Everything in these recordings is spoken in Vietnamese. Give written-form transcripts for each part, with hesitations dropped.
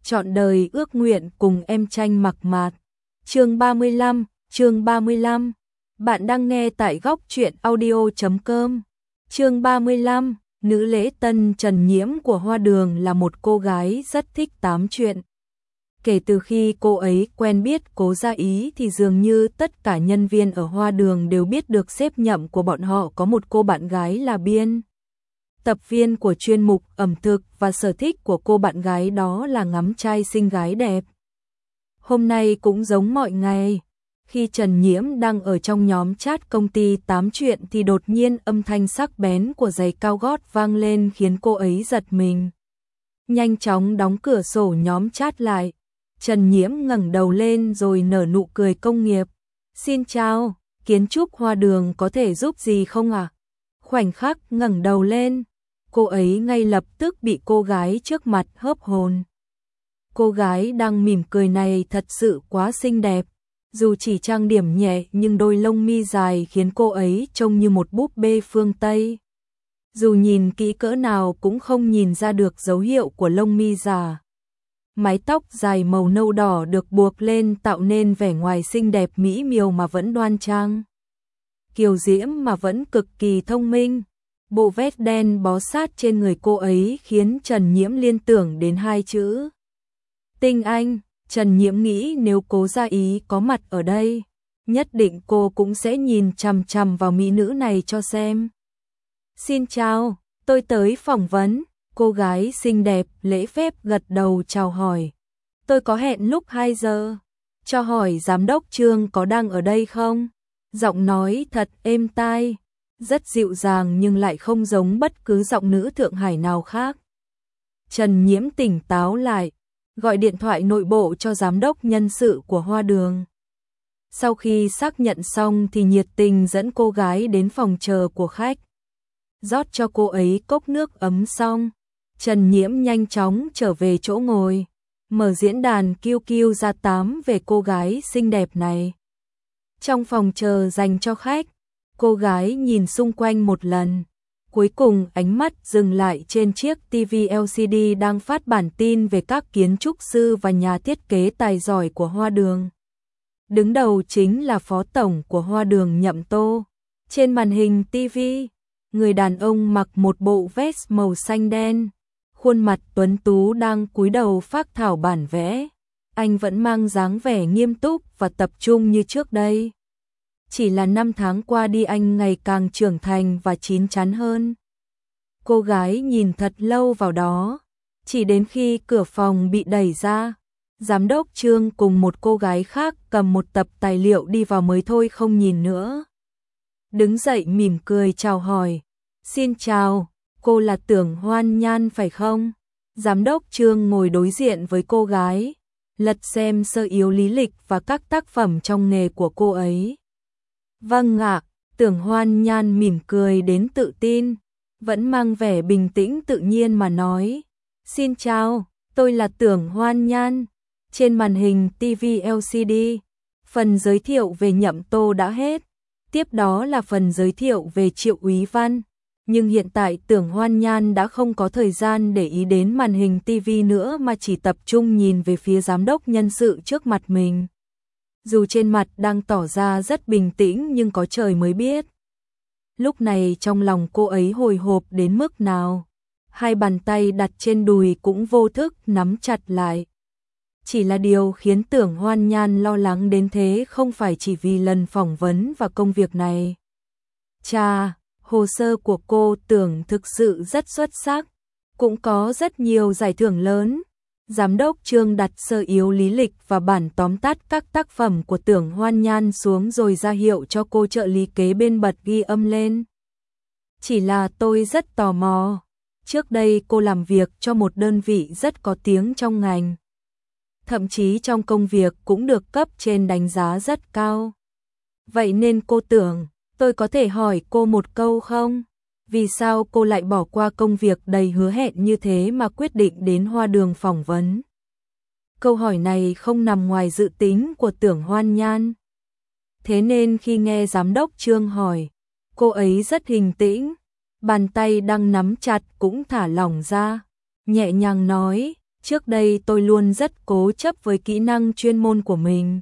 Trọn đời ước nguyện cùng em tranh mặc mạt. Chương 35. Bạn đang nghe tại góc truyện audio.com. Chương 35. Nữ lễ tân Trần Nhiễm của Hoa Đường là một cô gái rất thích tám chuyện. Kể từ khi cô ấy quen biết Cố Gia Ý thì dường như tất cả nhân viên ở Hoa Đường đều biết được sếp Nhậm của bọn họ có một cô bạn gái là biên tập viên của chuyên mục ẩm thực, và sở thích của cô bạn gái đó là ngắm trai xinh gái đẹp. Hôm nay cũng giống mọi ngày, khi Trần Nhiễm đang ở trong nhóm chat công ty tám chuyện thì đột nhiên âm thanh sắc bén của giày cao gót vang lên khiến cô ấy giật mình. Nhanh chóng đóng cửa sổ nhóm chat lại, Trần Nhiễm ngẩng đầu lên rồi nở nụ cười công nghiệp. Xin chào, kiến trúc Hoa Đường có thể giúp gì không ạ? Khoảnh khắc ngẩng đầu lên, cô ấy ngay lập tức bị cô gái trước mặt hớp hồn. Cô gái đang mỉm cười này thật sự quá xinh đẹp, dù chỉ trang điểm nhẹ nhưng đôi lông mi dài khiến cô ấy trông như một búp bê phương Tây. Dù nhìn kỹ cỡ nào cũng không nhìn ra được dấu hiệu của lông mi giả. Mái tóc dài màu nâu đỏ được buộc lên tạo nên vẻ ngoài xinh đẹp mỹ miều mà vẫn đoan trang, kiều diễm mà vẫn cực kỳ thông minh. Bộ vest đen bó sát trên người cô ấy khiến Trần Nhiễm liên tưởng đến hai chữ tinh anh. Trần Nhiễm nghĩ nếu Cố Gia Ý có mặt ở đây, nhất định cô cũng sẽ nhìn chằm chằm vào mỹ nữ này cho xem. Xin chào, tôi tới phỏng vấn. Cô gái xinh đẹp lễ phép gật đầu chào hỏi. Tôi có hẹn lúc 2 giờ. Cho hỏi giám đốc Trương có đang ở đây không? Giọng nói thật êm tai, rất dịu dàng nhưng lại không giống bất cứ giọng nữ Thượng Hải nào khác. Trần Nhiễm tỉnh táo lại, gọi điện thoại nội bộ cho giám đốc nhân sự của Hoa Đường. Sau khi xác nhận xong thì nhiệt tình dẫn cô gái đến phòng chờ của khách. Rót cho cô ấy cốc nước ấm xong, Trần Nhiễm nhanh chóng trở về chỗ ngồi, mở diễn đàn QQ ra tám về cô gái xinh đẹp này. Trong phòng chờ dành cho khách, cô gái nhìn xung quanh một lần, cuối cùng ánh mắt dừng lại trên chiếc TV LCD đang phát bản tin về các kiến trúc sư và nhà thiết kế tài giỏi của Hoa Đường. Đứng đầu chính là phó tổng của Hoa Đường Nhậm Tô. Trên màn hình TV, người đàn ông mặc một bộ vest màu xanh đen, khuôn mặt tuấn tú đang cúi đầu phác thảo bản vẽ. Anh vẫn mang dáng vẻ nghiêm túc và tập trung như trước đây. Chỉ là 5 tháng qua đi anh ngày càng trưởng thành và chín chắn hơn. Cô gái nhìn thật lâu vào đó, chỉ đến khi cửa phòng bị đẩy ra, giám đốc Trương cùng một cô gái khác cầm một tập tài liệu đi vào mới thôi không nhìn nữa. Đứng dậy mỉm cười chào hỏi. Xin chào, cô là Tưởng Hoan Nhan phải không? Giám đốc Trương ngồi đối diện với cô gái, lật xem sơ yếu lý lịch và các tác phẩm trong nghề của cô ấy. Vâng ạ, Tưởng Hoan Nhan mỉm cười đến tự tin, vẫn mang vẻ bình tĩnh tự nhiên mà nói. Xin chào, tôi là Tưởng Hoan Nhan. Trên màn hình TV LCD, phần giới thiệu về Nhậm Tô đã hết, tiếp đó là phần giới thiệu về Triệu Úy Văn. Nhưng hiện tại Tưởng Hoan Nhan đã không có thời gian để ý đến màn hình TV nữa mà chỉ tập trung nhìn về phía giám đốc nhân sự trước mặt mình. Dù trên mặt đang tỏ ra rất bình tĩnh nhưng có trời mới biết. Lúc này trong lòng cô ấy hồi hộp đến mức nào. Hai bàn tay đặt trên đùi cũng vô thức nắm chặt lại. Chỉ là điều khiến Tưởng Hoan Nhan lo lắng đến thế không phải chỉ vì lần phỏng vấn và công việc này. Chà, hồ sơ của cô Tưởng thực sự rất xuất sắc, cũng có rất nhiều giải thưởng lớn. Giám đốc Trương đặt sơ yếu lý lịch và bản tóm tắt các tác phẩm của Tưởng Hoan Nhan xuống rồi ra hiệu cho cô trợ lý kế bên bật ghi âm lên. Chỉ là tôi rất tò mò, trước đây cô làm việc cho một đơn vị rất có tiếng trong ngành. Thậm chí trong công việc cũng được cấp trên đánh giá rất cao. Vậy nên cô Tưởng, tôi có thể hỏi cô một câu không? Vì sao cô lại bỏ qua công việc đầy hứa hẹn như thế mà quyết định đến Hoa Đường phỏng vấn? Câu hỏi này không nằm ngoài dự tính của Tưởng Hoan Nhan. Thế nên khi nghe giám đốc Trương hỏi, cô ấy rất bình tĩnh, bàn tay đang nắm chặt cũng thả lỏng ra, nhẹ nhàng nói, Trước đây tôi luôn rất cố chấp với kỹ năng chuyên môn của mình.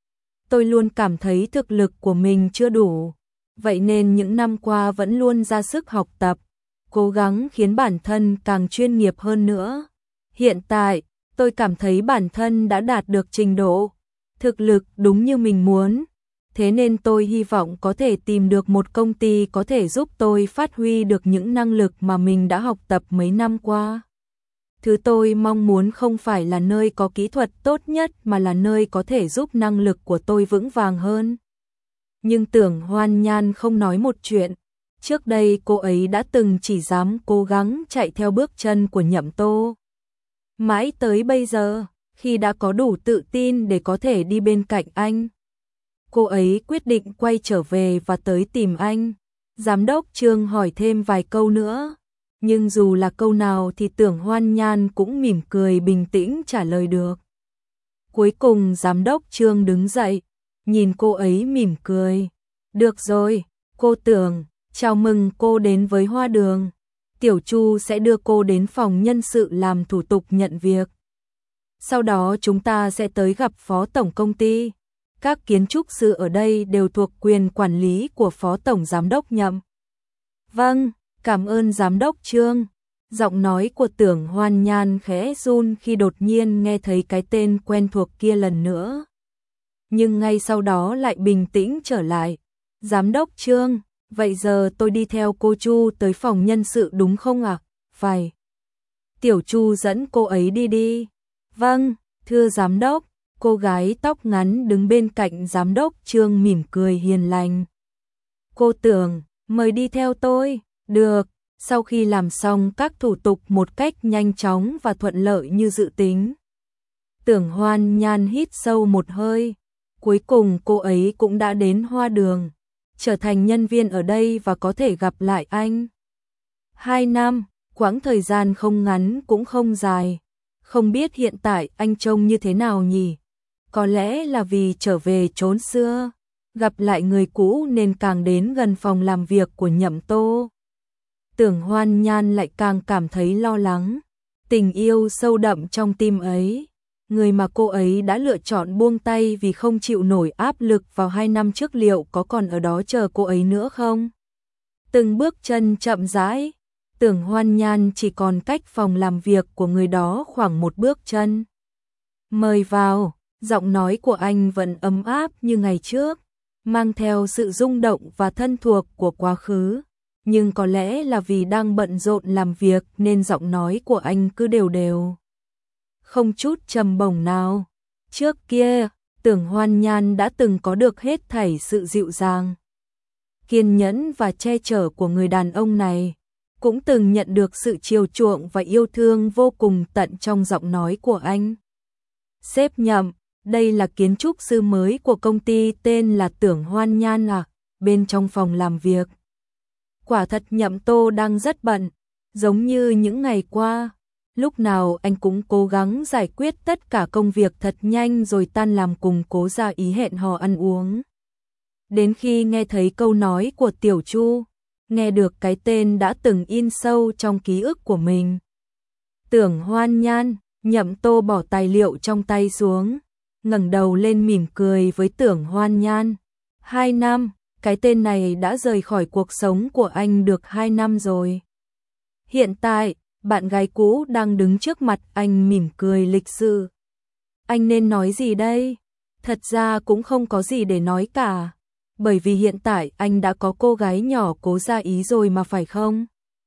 Tôi luôn cảm thấy thực lực của mình chưa đủ. Vậy nên những năm qua vẫn luôn ra sức học tập, cố gắng khiến bản thân càng chuyên nghiệp hơn nữa. Hiện tại, tôi cảm thấy bản thân đã đạt được trình độ, thực lực đúng như mình muốn. Thế nên tôi hy vọng có thể tìm được một công ty có thể giúp tôi phát huy được những năng lực mà mình đã học tập mấy năm qua. Thứ tôi mong muốn không phải là nơi có kỹ thuật tốt nhất mà là nơi có thể giúp năng lực của tôi vững vàng hơn. Nhưng Tưởng Hoan Nhan không nói một chuyện. Trước đây cô ấy đã từng chỉ dám cố gắng chạy theo bước chân của Nhậm Tô. Mãi tới bây giờ, khi đã có đủ tự tin để có thể đi bên cạnh anh, cô ấy quyết định quay trở về và tới tìm anh. Giám đốc Trương hỏi thêm vài câu nữa, nhưng dù là câu nào thì Tưởng Hoan Nhan cũng mỉm cười bình tĩnh trả lời được. Cuối cùng giám đốc Trương đứng dậy, nhìn cô ấy mỉm cười. Được rồi, cô Tưởng, chào mừng cô đến với Hoa Đường. Tiểu Chu sẽ đưa cô đến phòng nhân sự làm thủ tục nhận việc. Sau đó chúng ta sẽ tới gặp phó tổng công ty. Các kiến trúc sư ở đây đều thuộc quyền quản lý của phó tổng giám đốc Nhậm. Vâng, cảm ơn giám đốc Trương. Giọng nói của Tưởng Hoan Nhan khẽ run khi đột nhiên nghe thấy cái tên quen thuộc kia lần nữa. Nhưng ngay sau đó lại bình tĩnh trở lại. Giám đốc Trương, vậy giờ tôi đi theo cô Chu tới phòng nhân sự đúng không ạ? Phải. Tiểu Chu dẫn cô ấy đi đi. Vâng, thưa giám đốc. Cô gái tóc ngắn đứng bên cạnh giám đốc Trương mỉm cười hiền lành. Cô Tưởng, mời đi theo tôi. Được. Sau khi làm xong các thủ tục một cách nhanh chóng và thuận lợi như dự tính, Tưởng Hoan Nhan hít sâu một hơi. Cuối cùng cô ấy cũng đã đến Hoa Đường, trở thành nhân viên ở đây và có thể gặp lại anh. 2 năm, quãng thời gian không ngắn cũng không dài. Không biết hiện tại anh trông như thế nào nhỉ? Có lẽ là vì trở về chốn xưa, gặp lại người cũ nên càng đến gần phòng làm việc của Nhậm Tô. Tưởng Hoan Nhan lại càng cảm thấy lo lắng. Tình yêu sâu đậm trong tim ấy, người mà cô ấy đã lựa chọn buông tay vì không chịu nổi áp lực vào 2 năm trước liệu có còn ở đó chờ cô ấy nữa không? Từng bước chân chậm rãi, Tưởng Hoan Nhan chỉ còn cách phòng làm việc của người đó khoảng 1 bước chân. Mời vào, giọng nói của anh vẫn ấm áp như ngày trước, mang theo sự rung động và thân thuộc của quá khứ. Nhưng có lẽ là vì đang bận rộn làm việc nên giọng nói của anh cứ đều đều, không chút trầm bổng nào. Trước kia, Tưởng Hoan Nhan đã từng có được hết thảy sự dịu dàng, kiên nhẫn và che chở của người đàn ông này, cũng từng nhận được sự chiều chuộng và yêu thương vô cùng tận trong giọng nói của anh. Sếp Nhậm, đây là kiến trúc sư mới của công ty tên là Tưởng Hoan Nhan à? Bên trong phòng làm việc, quả thật Nhậm Tô đang rất bận, giống như những ngày qua, lúc nào anh cũng cố gắng giải quyết tất cả công việc thật nhanh rồi tan làm cùng Cố Gia Ý hẹn hò ăn uống. Đến khi nghe thấy câu nói của Tiểu Chu, nghe được cái tên đã từng in sâu trong ký ức của mình. Tưởng Hoan Nhan, Nhậm Tô bỏ tài liệu trong tay xuống, ngẩng đầu lên mỉm cười với Tưởng Hoan Nhan. 2 năm, cái tên này đã rời khỏi cuộc sống của anh được 2 năm rồi. Hiện tại, bạn gái cũ đang đứng trước mặt anh mỉm cười lịch sự. Anh nên nói gì đây? Thật ra cũng không có gì để nói cả, bởi vì hiện tại anh đã có cô gái nhỏ Cố Gia Ý rồi mà phải không?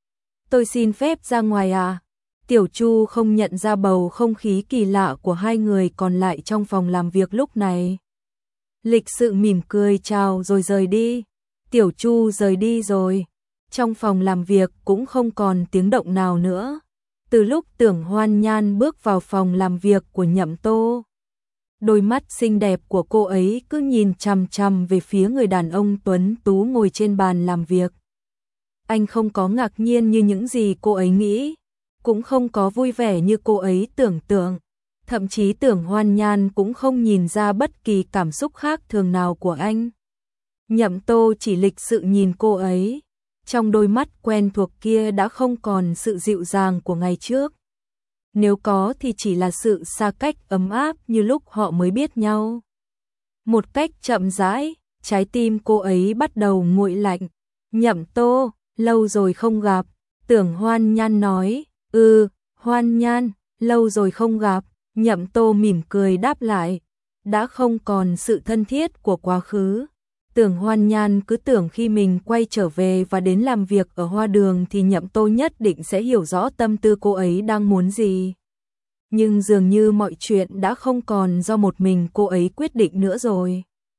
Tôi xin phép ra ngoài à? Tiểu Chu không nhận ra bầu không khí kỳ lạ của hai người còn lại trong phòng làm việc lúc này. Lịch sự mỉm cười chào rồi rời đi. Tiểu Chu rời đi rồi. Trong phòng làm việc cũng không còn tiếng động nào nữa. Từ lúc Tưởng Hoan Nhan bước vào phòng làm việc của Nhậm Tô, đôi mắt xinh đẹp của cô ấy cứ nhìn chằm chằm về phía người đàn ông tuấn tú ngồi trên bàn làm việc. Anh không có ngạc nhiên như những gì cô ấy nghĩ, cũng không có vui vẻ như cô ấy tưởng tượng. Thậm chí Tưởng Hoan Nhan cũng không nhìn ra bất kỳ cảm xúc khác thường nào của anh. Nhậm Tô chỉ lịch sự nhìn cô ấy, trong đôi mắt quen thuộc kia đã không còn sự dịu dàng của ngày trước. nếu có thì chỉ là sự xa cách ấm áp như lúc họ mới biết nhau. Một cách chậm rãi, trái tim cô ấy bắt đầu nguội lạnh. Nhậm Tô, lâu rồi không gặp. Tưởng Hoan Nhan nói. Hoan Nhan, lâu rồi không gặp. Nhậm Tô mỉm cười đáp lại. Đã không còn sự thân thiết của quá khứ. Tưởng Hoan Nhan cứ tưởng khi mình quay trở về và đến làm việc ở Hoa Đường thì Nhậm Tô nhất định sẽ hiểu rõ tâm tư cô ấy đang muốn gì. Nhưng dường như mọi chuyện đã không còn do một mình cô ấy quyết định nữa rồi.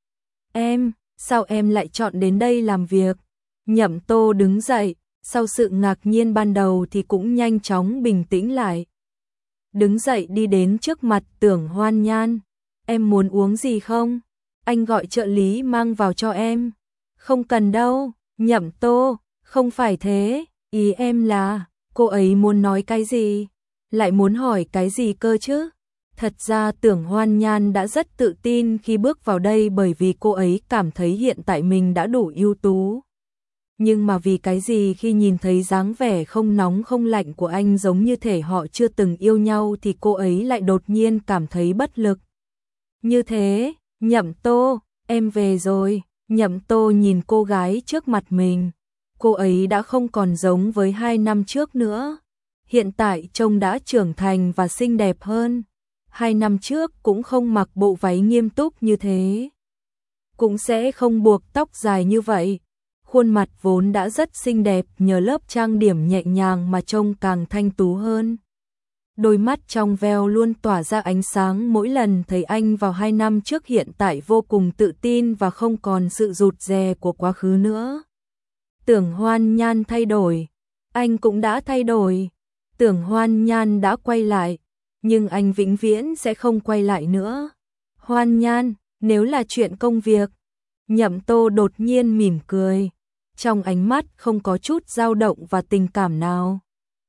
Sao em lại chọn đến đây làm việc? Nhậm Tô đứng dậy, sau sự ngạc nhiên ban đầu thì cũng nhanh chóng bình tĩnh lại. Đứng dậy đi đến trước mặt Tưởng Hoan Nhan. Em muốn uống gì không? Anh gọi trợ lý mang vào cho em. Không cần đâu, Nhậm Tô, không phải thế, ý em là, cô ấy muốn nói cái gì? Lại muốn hỏi cái gì cơ chứ? Thật ra Tưởng Hoan Nhan đã rất tự tin khi bước vào đây bởi vì cô ấy cảm thấy hiện tại mình đã đủ ưu tú. Nhưng mà vì cái gì khi nhìn thấy dáng vẻ không nóng không lạnh của anh giống như thể họ chưa từng yêu nhau thì cô ấy lại đột nhiên cảm thấy bất lực. Như thế, Nhậm Tô, em về rồi. Nhậm Tô nhìn cô gái trước mặt mình. Cô ấy đã không còn giống với 2 năm trước nữa. Hiện tại trông đã trưởng thành và xinh đẹp hơn. 2 năm trước cũng không mặc bộ váy nghiêm túc như thế. Cũng sẽ không buộc tóc dài như vậy. Khuôn mặt vốn đã rất xinh đẹp nhờ lớp trang điểm nhẹ nhàng mà trông càng thanh tú hơn. Đôi mắt trong veo luôn tỏa ra ánh sáng mỗi lần thấy anh vào 2 năm trước hiện tại vô cùng tự tin và không còn sự rụt rè của quá khứ nữa. Tưởng Hoan Nhan thay đổi, anh cũng đã thay đổi. Tưởng Hoan Nhan đã quay lại, nhưng anh vĩnh viễn sẽ không quay lại nữa. Hoan Nhan, nếu là chuyện công việc. Nhậm Tô đột nhiên mỉm cười, trong ánh mắt không có chút dao động và tình cảm nào.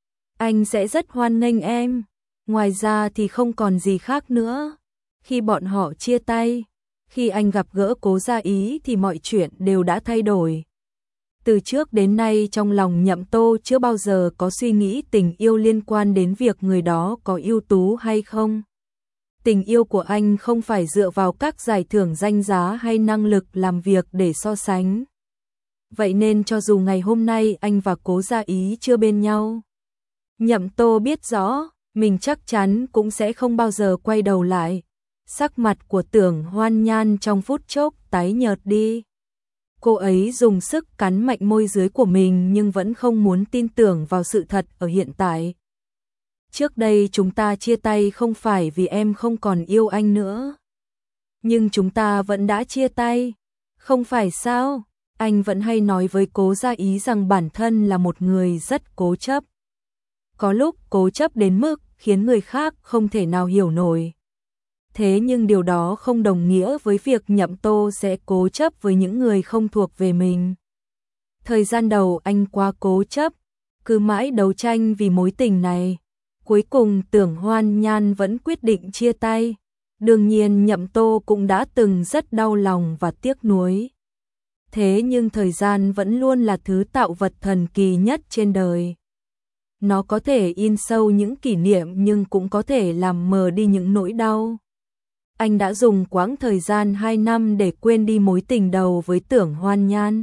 Anh sẽ rất hoan nghênh em, ngoài ra thì không còn gì khác nữa. Khi bọn họ chia tay, khi anh gặp gỡ Cố Gia Ý thì mọi chuyện đều đã thay đổi. Từ trước đến nay trong lòng Nhậm Tô chưa bao giờ có suy nghĩ tình yêu liên quan đến việc người đó có ưu tú hay không. Tình yêu của anh không phải dựa vào các giải thưởng danh giá hay năng lực làm việc để so sánh. Vậy nên cho dù ngày hôm nay anh và Cố Gia Ý chưa bên nhau, Nhậm Tô biết rõ, mình chắc chắn cũng sẽ không bao giờ quay đầu lại. Sắc mặt của Tưởng Hoan Nhan trong phút chốc tái nhợt đi. Cô ấy dùng sức cắn mạnh môi dưới của mình nhưng vẫn không muốn tin tưởng vào sự thật ở hiện tại. Trước đây chúng ta chia tay không phải vì em không còn yêu anh nữa. Nhưng chúng ta vẫn đã chia tay. Không phải sao? Anh vẫn hay nói với Cố Gia Ý rằng bản thân là một người rất cố chấp. Có lúc cố chấp đến mức khiến người khác không thể nào hiểu nổi. Thế nhưng điều đó không đồng nghĩa với việc Nhậm Tô sẽ cố chấp với những người không thuộc về mình. Thời gian đầu anh quá cố chấp, cứ mãi đấu tranh vì mối tình này. Cuối cùng Tưởng Hoan Nhan vẫn quyết định chia tay. Đương nhiên Nhậm Tô cũng đã từng rất đau lòng và tiếc nuối. Thế nhưng thời gian vẫn luôn là thứ tạo vật thần kỳ nhất trên đời. Nó có thể in sâu những kỷ niệm nhưng cũng có thể làm mờ đi những nỗi đau. Anh đã dùng quãng thời gian 2 năm để quên đi mối tình đầu với Tưởng Hoan Nhan.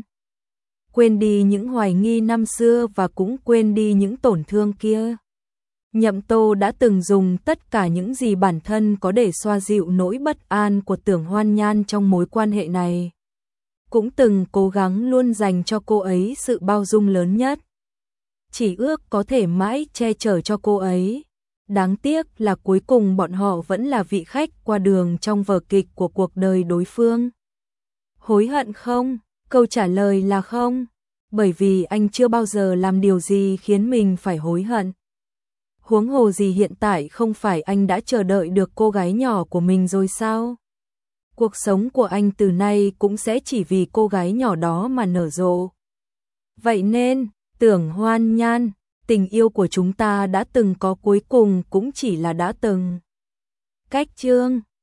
Quên đi những hoài nghi năm xưa và cũng quên đi những tổn thương kia. Nhậm Tô đã từng dùng tất cả những gì bản thân có để xoa dịu nỗi bất an của Tưởng Hoan Nhan trong mối quan hệ này. Cũng từng cố gắng luôn dành cho cô ấy sự bao dung lớn nhất. Chỉ ước có thể mãi che chở cho cô ấy. Đáng tiếc là cuối cùng bọn họ vẫn là vị khách qua đường trong vở kịch của cuộc đời đối phương. Hối hận không? Câu trả lời là không. Bởi vì anh chưa bao giờ làm điều gì khiến mình phải hối hận. Huống hồ gì hiện tại không phải anh đã chờ đợi được cô gái nhỏ của mình rồi sao? Cuộc sống của anh từ nay cũng sẽ chỉ vì cô gái nhỏ đó mà nở rộ. Vậy nên, Tưởng Hoan Nhan, tình yêu của chúng ta đã từng có cuối cùng cũng chỉ là đã từng. Cách chương